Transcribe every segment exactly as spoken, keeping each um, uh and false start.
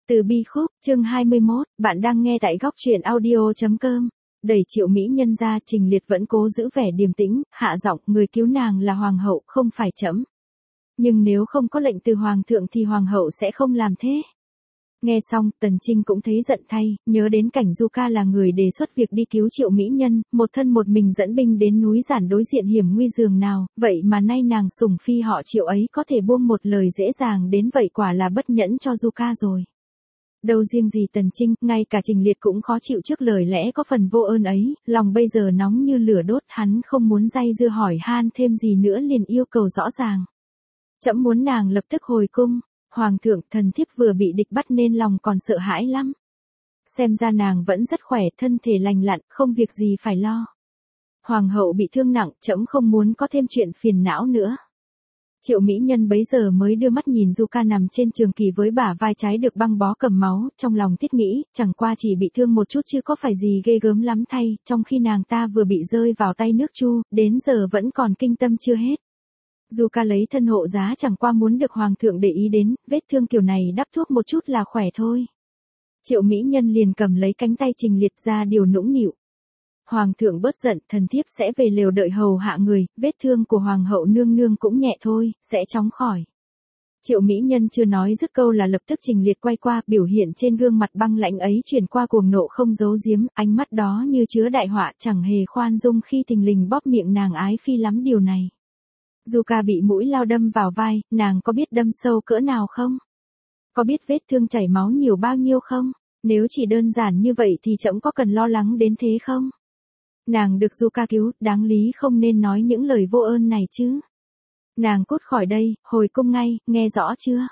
Từ bi khúc, chương hai mươi mốt, bạn đang nghe tại góc truyện audio.com. Đẩy Triệu Mỹ Nhân ra, Trình Liệt vẫn cố giữ vẻ điềm tĩnh, hạ giọng, người cứu nàng là hoàng hậu, không phải trẫm. Nhưng nếu không có lệnh từ hoàng thượng thì hoàng hậu sẽ không làm thế. Nghe xong, Tần Trinh cũng thấy giận thay, nhớ đến cảnh Du Ca là người đề xuất việc đi cứu Triệu Mỹ Nhân, một thân một mình dẫn binh đến núi Giản đối diện hiểm nguy dường nào, vậy mà nay nàng sủng phi họ Triệu ấy có thể buông một lời dễ dàng đến vậy, quả là bất nhẫn cho Du Ca rồi. Đâu riêng gì Tần Trinh, ngay cả Trình Liệt cũng khó chịu trước lời lẽ có phần vô ơn ấy, lòng bây giờ nóng như lửa đốt, hắn không muốn day dưa hỏi han thêm gì nữa, liền yêu cầu rõ ràng. Trẫm muốn nàng lập tức hồi cung. Hoàng thượng, thần thiếp vừa bị địch bắt nên lòng còn sợ hãi lắm. Xem ra nàng vẫn rất khỏe, thân thể lành lặn, không việc gì phải lo. Hoàng hậu bị thương nặng, trẫm không muốn có thêm chuyện phiền não nữa. Triệu Mỹ Nhân bấy giờ mới đưa mắt nhìn Du Ca nằm trên trường kỳ với bả vai trái được băng bó cầm máu, trong lòng thiết nghĩ, chẳng qua chỉ bị thương một chút chứ có phải gì ghê gớm lắm thay, trong khi nàng ta vừa bị rơi vào tay nước Chu, đến giờ vẫn còn kinh tâm chưa hết. Du Ca lấy thân hộ giá chẳng qua muốn được hoàng thượng để ý đến, vết thương kiểu này đắp thuốc một chút là khỏe thôi. Triệu Mỹ Nhân liền cầm lấy cánh tay Trình Liệt ra điều nũng nịu. Hoàng thượng bớt giận, thần thiếp sẽ về lều đợi hầu hạ người, vết thương của hoàng hậu nương nương cũng nhẹ thôi, sẽ chóng khỏi. Triệu Mỹ Nhân chưa nói dứt câu là lập tức Trình Liệt quay qua, biểu hiện trên gương mặt băng lãnh ấy chuyển qua cuồng nộ không giấu giếm, ánh mắt đó như chứa đại họa, chẳng hề khoan dung khi thình lình bóp miệng nàng ái phi lắm điều này. Du Ca bị mũi lao đâm vào vai, nàng có biết đâm sâu cỡ nào không? Có biết vết thương chảy máu nhiều bao nhiêu không? Nếu chỉ đơn giản như vậy thì trẫm có cần lo lắng đến thế không? Nàng được Du Ca cứu, đáng lý không nên nói những lời vô ơn này chứ. Nàng cút khỏi đây, hồi cung ngay, nghe rõ chưa?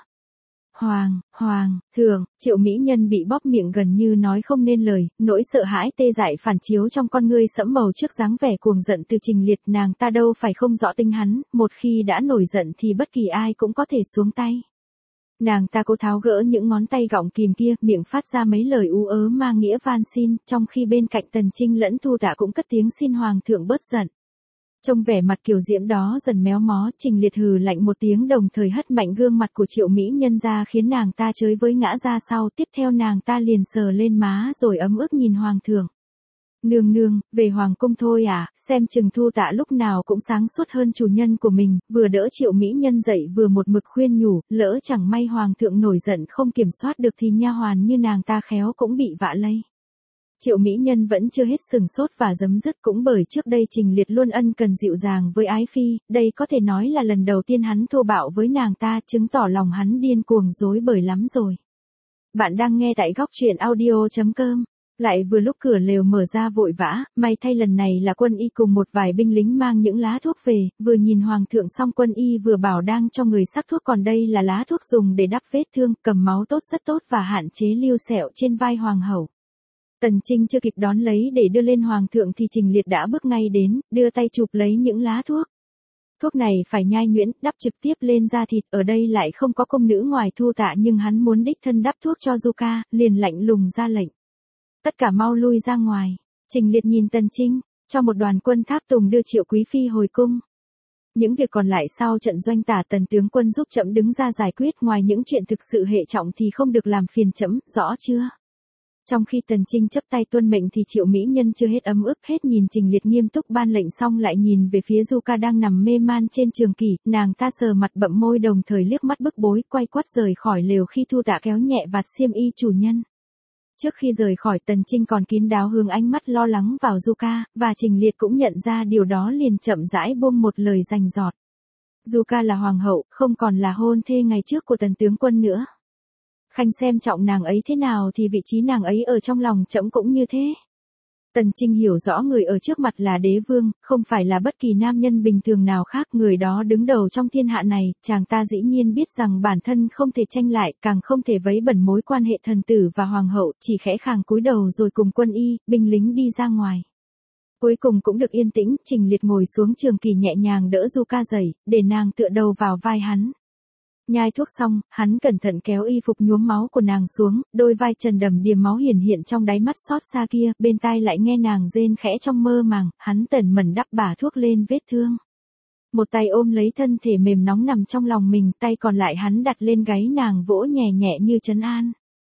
Hoàng, hoàng, thượng, Triệu Mỹ Nhân bị bóp miệng gần như nói không nên lời, nỗi sợ hãi tê dại phản chiếu trong con ngươi sẫm màu trước dáng vẻ cuồng giận từ Trình Liệt. Nàng ta đâu phải không rõ tính hắn, một khi đã nổi giận thì bất kỳ ai cũng có thể xuống tay. Nàng ta cố tháo gỡ những ngón tay gọng kìm kia, miệng phát ra mấy lời ú ớ mang nghĩa van xin, trong khi bên cạnh Tần Trinh lẫn Thu Tạ cũng cất tiếng xin hoàng thượng bớt giận. Trong vẻ mặt kiều diễm đó dần méo mó, Trình Liệt hừ lạnh một tiếng đồng thời hất mạnh gương mặt của Triệu Mỹ Nhân ra khiến nàng ta chới với ngã ra sau, tiếp theo nàng ta liền sờ lên má rồi ấm ức nhìn hoàng thượng. Nương nương, về hoàng cung thôi à, xem chừng Thu Tạ lúc nào cũng sáng suốt hơn chủ nhân của mình, vừa đỡ Triệu Mỹ Nhân dậy vừa một mực khuyên nhủ, lỡ chẳng may hoàng thượng nổi giận không kiểm soát được thì nha hoàn như nàng ta khéo cũng bị vạ lây. Triệu Mỹ Nhân vẫn chưa hết sừng sốt và giấm dứt, cũng bởi trước đây Trình Liệt luôn ân cần dịu dàng với ái phi, đây có thể nói là lần đầu tiên hắn thô bạo với nàng ta, chứng tỏ lòng hắn điên cuồng rối bời lắm rồi. Bạn đang nghe tại góc truyện audio.com. Lại vừa lúc cửa lều mở ra vội vã, may thay lần này là Quân Y cùng một vài binh lính mang những lá thuốc về, vừa nhìn hoàng thượng xong Quân Y vừa bảo đang cho người sắc thuốc, còn đây là lá thuốc dùng để đắp vết thương, cầm máu tốt rất tốt và hạn chế lưu sẹo trên vai hoàng hậu. Tần Trinh chưa kịp đón lấy để đưa lên hoàng thượng thì Trình Liệt đã bước ngay đến, đưa tay chụp lấy những lá thuốc. Thuốc này phải nhai nhuyễn, đắp trực tiếp lên da thịt, ở đây lại không có công nữ ngoài Thu Tạ nhưng hắn muốn đích thân đắp thuốc cho Du Ca, liền lạnh lùng ra lệnh. Tất cả mau lui ra ngoài. Trình Liệt nhìn Tần Trinh, cho một đoàn quân tháp tùng đưa Triệu Quý Phi hồi cung. Những việc còn lại sau trận doanh tả Tần tướng quân giúp trẫm đứng ra giải quyết, ngoài những chuyện thực sự hệ trọng thì không được làm phiền trẫm, rõ chưa? Trong khi Tần Trinh chấp tay tuân mệnh thì Triệu Mỹ Nhân chưa hết ấm ức, hết nhìn Trình Liệt nghiêm túc ban lệnh xong lại nhìn về phía Du Ca đang nằm mê man trên trường kỷ, nàng ta sờ mặt bậm môi đồng thời liếc mắt bức bối, quay quắt rời khỏi lều khi Thu Tạ kéo nhẹ vạt xiêm y chủ nhân. Trước khi rời khỏi, Tần Trinh còn kín đáo hướng ánh mắt lo lắng vào Du Ca, và Trình Liệt cũng nhận ra điều đó liền chậm rãi buông một lời rành rọt. Du Ca là hoàng hậu, không còn là hôn thê ngày trước của Tần tướng quân nữa. Khanh xem trọng nàng ấy thế nào thì vị trí nàng ấy ở trong lòng trẫm cũng như thế. Tần Trinh hiểu rõ người ở trước mặt là đế vương, không phải là bất kỳ nam nhân bình thường nào khác, người đó đứng đầu trong thiên hạ này, chàng ta dĩ nhiên biết rằng bản thân không thể tranh lại, càng không thể vấy bẩn mối quan hệ thần tử và hoàng hậu, chỉ khẽ khàng cúi đầu rồi cùng Quân Y, binh lính đi ra ngoài. Cuối cùng cũng được yên tĩnh, Trình Liệt ngồi xuống trường kỳ nhẹ nhàng đỡ Du Ca dậy, để nàng tựa đầu vào vai hắn. Nhai thuốc xong, hắn cẩn thận kéo y phục nhuốm máu của nàng xuống, đôi vai trần đầm đìa máu hiển hiện trong đáy mắt xót xa kia, bên tai lại nghe nàng rên khẽ trong mơ màng, hắn tẩn mẩn đắp bả thuốc lên vết thương. Một tay ôm lấy thân thể mềm nóng nằm trong lòng mình, tay còn lại hắn đặt lên gáy nàng vỗ nhẹ nhẹ như trấn an.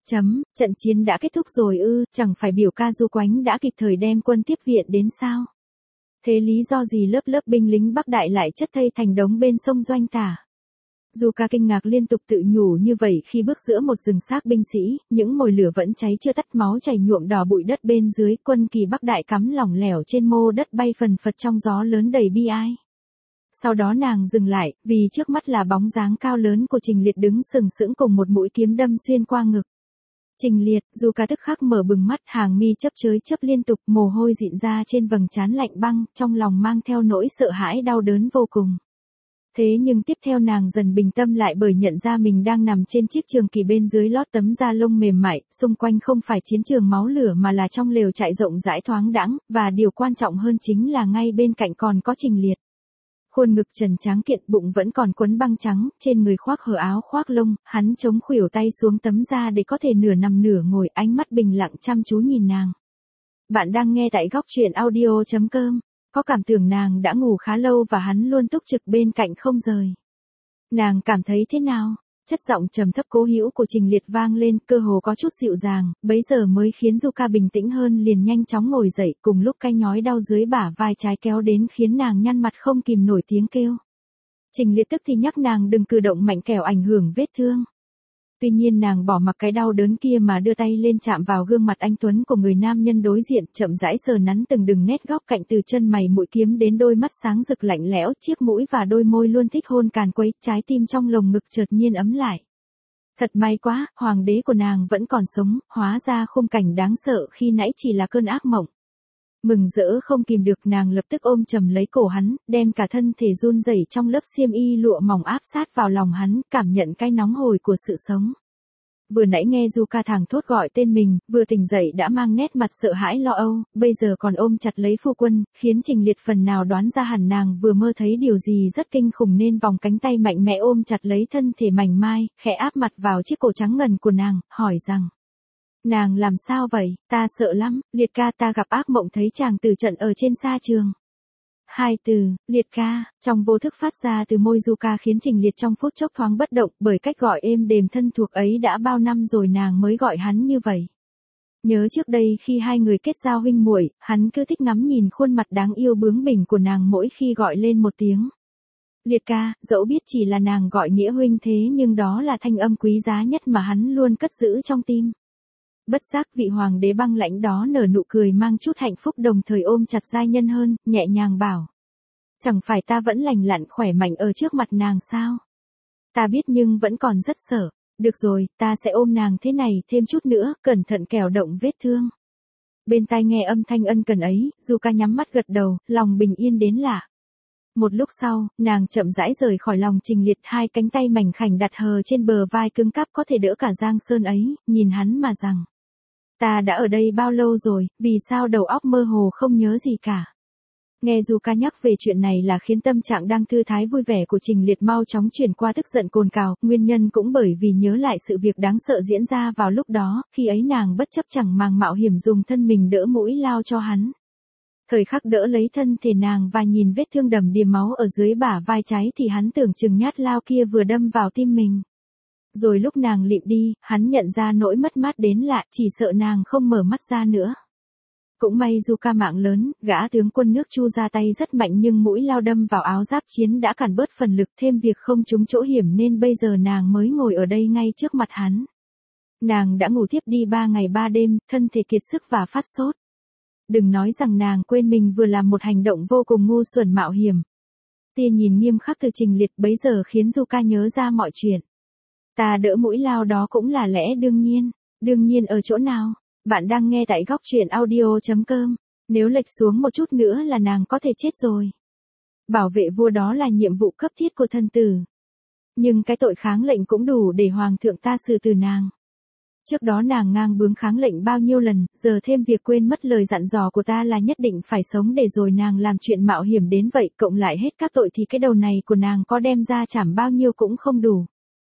Chấm, trận chiến đã kết thúc rồi ư, chẳng phải biểu ca Du Quánh đã kịp thời đem quân tiếp viện đến sao? Thế lý do gì lớp lớp binh lính Bắc Đại lại chất thây thành đống bên sông Doanh Tả? Du ca kinh ngạc liên tục tự nhủ như vậy khi bước giữa một rừng xác binh sĩ, những mồi lửa vẫn cháy chưa tắt, máu chảy nhuộm đỏ bụi đất bên dưới, quân kỳ Bắc Đại cắm lỏng lẻo trên mô đất bay phần phật trong gió lớn đầy bi ai. Sau đó nàng dừng lại, vì trước mắt là bóng dáng cao lớn của Trình Liệt đứng sừng sững cùng một mũi kiếm đâm xuyên qua ngực. Trình Liệt, Du ca tức khắc mở bừng mắt, hàng mi chớp chới chớp liên tục, mồ hôi dịn ra trên vầng trán lạnh băng, trong lòng mang theo nỗi sợ hãi đau đớn vô cùng. Thế nhưng tiếp theo nàng dần bình tâm lại bởi nhận ra mình đang nằm trên chiếc trường kỳ bên dưới lót tấm da lông mềm mại, xung quanh không phải chiến trường máu lửa mà là trong lều trại rộng rãi thoáng đãng, và điều quan trọng hơn chính là ngay bên cạnh còn có Trình Liệt. Khuôn ngực trần tráng kiện, bụng vẫn còn quấn băng trắng, trên người khoác hở áo khoác lông, hắn chống khuỷu tay xuống tấm da để có thể nửa nằm nửa ngồi, ánh mắt bình lặng chăm chú nhìn nàng. Bạn đang nghe tại góc truyện audio chấm com. Có cảm tưởng nàng đã ngủ khá lâu và hắn luôn túc trực bên cạnh không rời. Nàng cảm thấy thế nào? Chất giọng trầm thấp cố hữu của Trình Liệt vang lên, cơ hồ có chút dịu dàng, bấy giờ mới khiến Du ca bình tĩnh hơn, liền nhanh chóng ngồi dậy, cùng lúc cái nhói đau dưới bả vai trái kéo đến khiến nàng nhăn mặt không kìm nổi tiếng kêu. Trình Liệt tức thì nhắc nàng đừng cử động mạnh kẻo ảnh hưởng vết thương. Tuy nhiên nàng bỏ mặc cái đau đớn kia mà đưa tay lên chạm vào gương mặt anh tuấn của người nam nhân đối diện, chậm rãi sờ nắn từng đường nét góc cạnh từ chân mày mũi kiếm đến đôi mắt sáng rực lạnh lẽo, chiếc mũi và đôi môi luôn thích hôn càn quấy, trái tim trong lồng ngực chợt nhiên ấm lại. Thật may quá, hoàng đế của nàng vẫn còn sống, hóa ra khung cảnh đáng sợ khi nãy chỉ là cơn ác mộng. Mừng rỡ không kìm được, nàng lập tức ôm chầm lấy cổ hắn, đem cả thân thể run rẩy trong lớp xiêm y lụa mỏng áp sát vào lòng hắn, cảm nhận cái nóng hổi của sự sống. Vừa nãy nghe Du ca thẳng thốt gọi tên mình, vừa tỉnh dậy đã mang nét mặt sợ hãi lo âu, bây giờ còn ôm chặt lấy phu quân, khiến Trình Liệt phần nào đoán ra hẳn nàng vừa mơ thấy điều gì rất kinh khủng nên vòng cánh tay mạnh mẽ ôm chặt lấy thân thể mảnh mai, khẽ áp mặt vào chiếc cổ trắng ngần của nàng, hỏi rằng: Nàng làm sao vậy? Ta sợ lắm, Liệt ca, ta gặp ác mộng thấy chàng tử trận ở trên sa trường. Hai từ, Liệt ca, trong vô thức phát ra từ môi Du ca khiến Trình Liệt trong phút chốc thoáng bất động, bởi cách gọi êm đềm thân thuộc ấy đã bao năm rồi nàng mới gọi hắn như vậy. Nhớ trước đây khi hai người kết giao huynh muội, hắn cứ thích ngắm nhìn khuôn mặt đáng yêu bướng bỉnh của nàng mỗi khi gọi lên một tiếng Liệt ca, dẫu biết chỉ là nàng gọi nghĩa huynh thế nhưng đó là thanh âm quý giá nhất mà hắn luôn cất giữ trong tim. Bất giác vị hoàng đế băng lãnh đó nở nụ cười mang chút hạnh phúc, đồng thời ôm chặt giai nhân hơn, nhẹ nhàng bảo: Chẳng phải ta vẫn lành lặn khỏe mạnh ở trước mặt nàng sao? Ta biết nhưng vẫn còn rất sợ. Được rồi, ta sẽ ôm nàng thế này thêm chút nữa, cẩn thận kẻo động vết thương. Bên tai nghe âm thanh ân cần ấy, Du ca nhắm mắt gật đầu, lòng bình yên đến lạ. Một lúc sau, nàng chậm rãi rời khỏi lòng Trình Liệt, hai cánh tay mảnh khảnh đặt hờ trên bờ vai cứng cáp có thể đỡ cả giang sơn ấy, nhìn hắn mà rằng: Ta đã ở đây bao lâu rồi, vì sao đầu óc mơ hồ không nhớ gì cả? Nghe Du ca nhắc về chuyện này là khiến tâm trạng đang thư thái vui vẻ của Trình Liệt mau chóng chuyển qua tức giận cồn cào, nguyên nhân cũng bởi vì nhớ lại sự việc đáng sợ diễn ra vào lúc đó, khi ấy nàng bất chấp chẳng màng mạo hiểm dùng thân mình đỡ mũi lao cho hắn. Thời khắc đỡ lấy thân thể nàng và nhìn vết thương đầm đìa máu ở dưới bả vai trái thì hắn tưởng chừng nhát lao kia vừa đâm vào tim mình. Rồi lúc nàng lịm đi, hắn nhận ra nỗi mất mát đến lạ, chỉ sợ nàng không mở mắt ra nữa. Cũng may Du ca mạng lớn, gã tướng quân nước Chu ra tay rất mạnh nhưng mũi lao đâm vào áo giáp chiến đã cản bớt phần lực, thêm việc không trúng chỗ hiểm nên bây giờ nàng mới ngồi ở đây ngay trước mặt hắn. Nàng đã ngủ tiếp đi ba ngày ba đêm, thân thể kiệt sức và phát sốt. Đừng nói rằng nàng quên mình vừa làm một hành động vô cùng ngu xuẩn mạo hiểm. Tia nhìn nghiêm khắc từ Trình Liệt bấy giờ khiến Du ca nhớ ra mọi chuyện. Ta đỡ mũi lao đó cũng là lẽ đương nhiên. Đương nhiên ở chỗ nào? Bạn đang nghe tại góc truyện audio chấm com. Nếu lệch xuống một chút nữa là nàng có thể chết rồi. Bảo vệ vua đó là nhiệm vụ cấp thiết của thân tử. Nhưng cái tội kháng lệnh cũng đủ để hoàng thượng ta xử tử nàng. Trước đó nàng ngang bướng kháng lệnh bao nhiêu lần, giờ thêm việc quên mất lời dặn dò của ta là nhất định phải sống để rồi nàng làm chuyện mạo hiểm đến vậy, cộng lại hết các tội thì cái đầu này của nàng có đem ra trảm bao nhiêu cũng không đủ.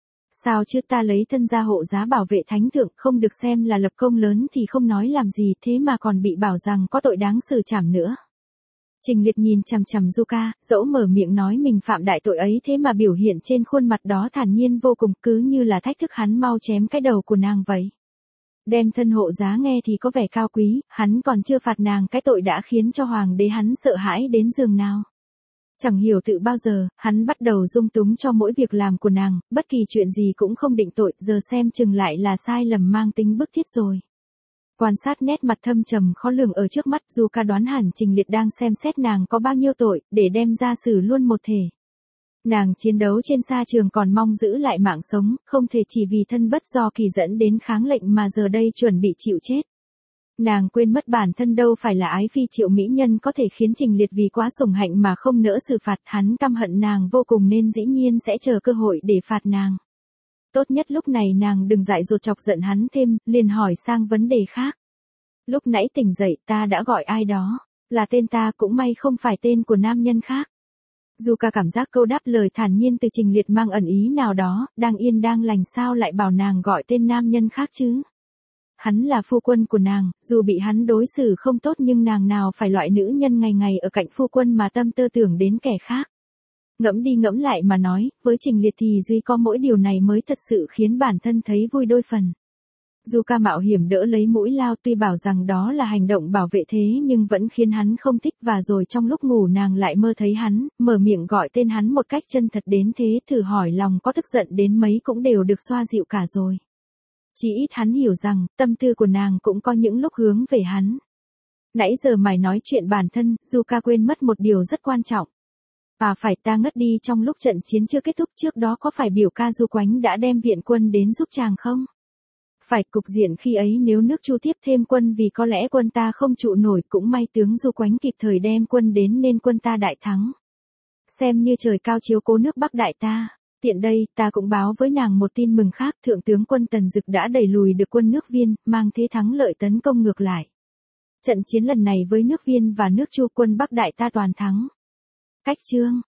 Sao chứ, ta lấy thân gia hộ giá bảo vệ thánh thượng, không được xem là lập công lớn thì không nói làm gì, thế mà còn bị bảo rằng có tội đáng xử trảm nữa. Trình Liệt nhìn chằm chằm Du ca, dẫu mở miệng nói mình phạm đại tội ấy thế mà biểu hiện trên khuôn mặt đó thản nhiên vô cùng, cứ như là thách thức hắn mau chém cái đầu của nàng vậy. Đem thân hộ giá nghe thì có vẻ cao quý, hắn còn chưa phạt nàng cái tội đã khiến cho hoàng đế hắn sợ hãi đến giường nào. Chẳng hiểu tự bao giờ, hắn bắt đầu dung túng cho mỗi việc làm của nàng, bất kỳ chuyện gì cũng không định tội, giờ xem chừng lại là sai lầm mang tính bức thiết rồi. Quan sát nét mặt thâm trầm khó lường ở trước mắt, Du Ca đoán hẳn Trình Liệt đang xem xét nàng có bao nhiêu tội, để đem ra xử luôn một thể. Nàng chiến đấu trên sa trường còn mong giữ lại mạng sống, không thể chỉ vì thân bất do kỳ dẫn đến kháng lệnh mà giờ đây chuẩn bị chịu chết. Nàng quên mất bản thân đâu phải là ái phi Triệu mỹ nhân có thể khiến Trình Liệt vì quá sủng hạnh mà không nỡ xử phạt, hắn căm hận nàng vô cùng nên dĩ nhiên sẽ chờ cơ hội để phạt nàng. Tốt nhất lúc này nàng đừng dại dột chọc giận hắn thêm, liền hỏi sang vấn đề khác. Lúc nãy tỉnh dậy ta đã gọi ai đó, là tên ta, cũng may không phải tên của nam nhân khác. Du Ca cảm giác câu đáp lời thản nhiên từ Trình Liệt mang ẩn ý nào đó, đang yên đang lành sao lại bảo nàng gọi tên nam nhân khác chứ. Hắn là phu quân của nàng, dù bị hắn đối xử không tốt nhưng nàng nào phải loại nữ nhân ngày ngày ở cạnh phu quân mà tâm tư tưởng đến kẻ khác. Ngẫm đi ngẫm lại mà nói, với Trình Liệt thì duy có mỗi điều này mới thật sự khiến bản thân thấy vui đôi phần. Du Ca mạo hiểm đỡ lấy mũi lao, tuy bảo rằng đó là hành động bảo vệ thế nhưng vẫn khiến hắn không thích, và rồi trong lúc ngủ nàng lại mơ thấy hắn, mở miệng gọi tên hắn một cách chân thật đến thế, thử hỏi lòng có tức giận đến mấy cũng đều được xoa dịu cả rồi. Chỉ ít hắn hiểu rằng, tâm tư của nàng cũng có những lúc hướng về hắn. Nãy giờ mày nói chuyện bản thân, Du Ca quên mất một điều rất quan trọng. À phải, ta ngất đi trong lúc trận chiến chưa kết thúc, trước đó có phải biểu ca Du Quánh đã đem viện quân đến giúp chàng không? Phải, cục diện khi ấy nếu nước Chu tiếp thêm quân vì có lẽ quân ta không trụ nổi, cũng may tướng Du Quánh kịp thời đem quân đến nên quân ta đại thắng. Xem như trời cao chiếu cố nước Bắc đại ta. Tiện đây, ta cũng báo với nàng một tin mừng khác, thượng tướng quân Tần Dực đã đẩy lùi được quân nước Viên, mang thế thắng lợi tấn công ngược lại. Trận chiến lần này với nước Viên và nước Chu, quân Bắc đại ta toàn thắng. Cách chương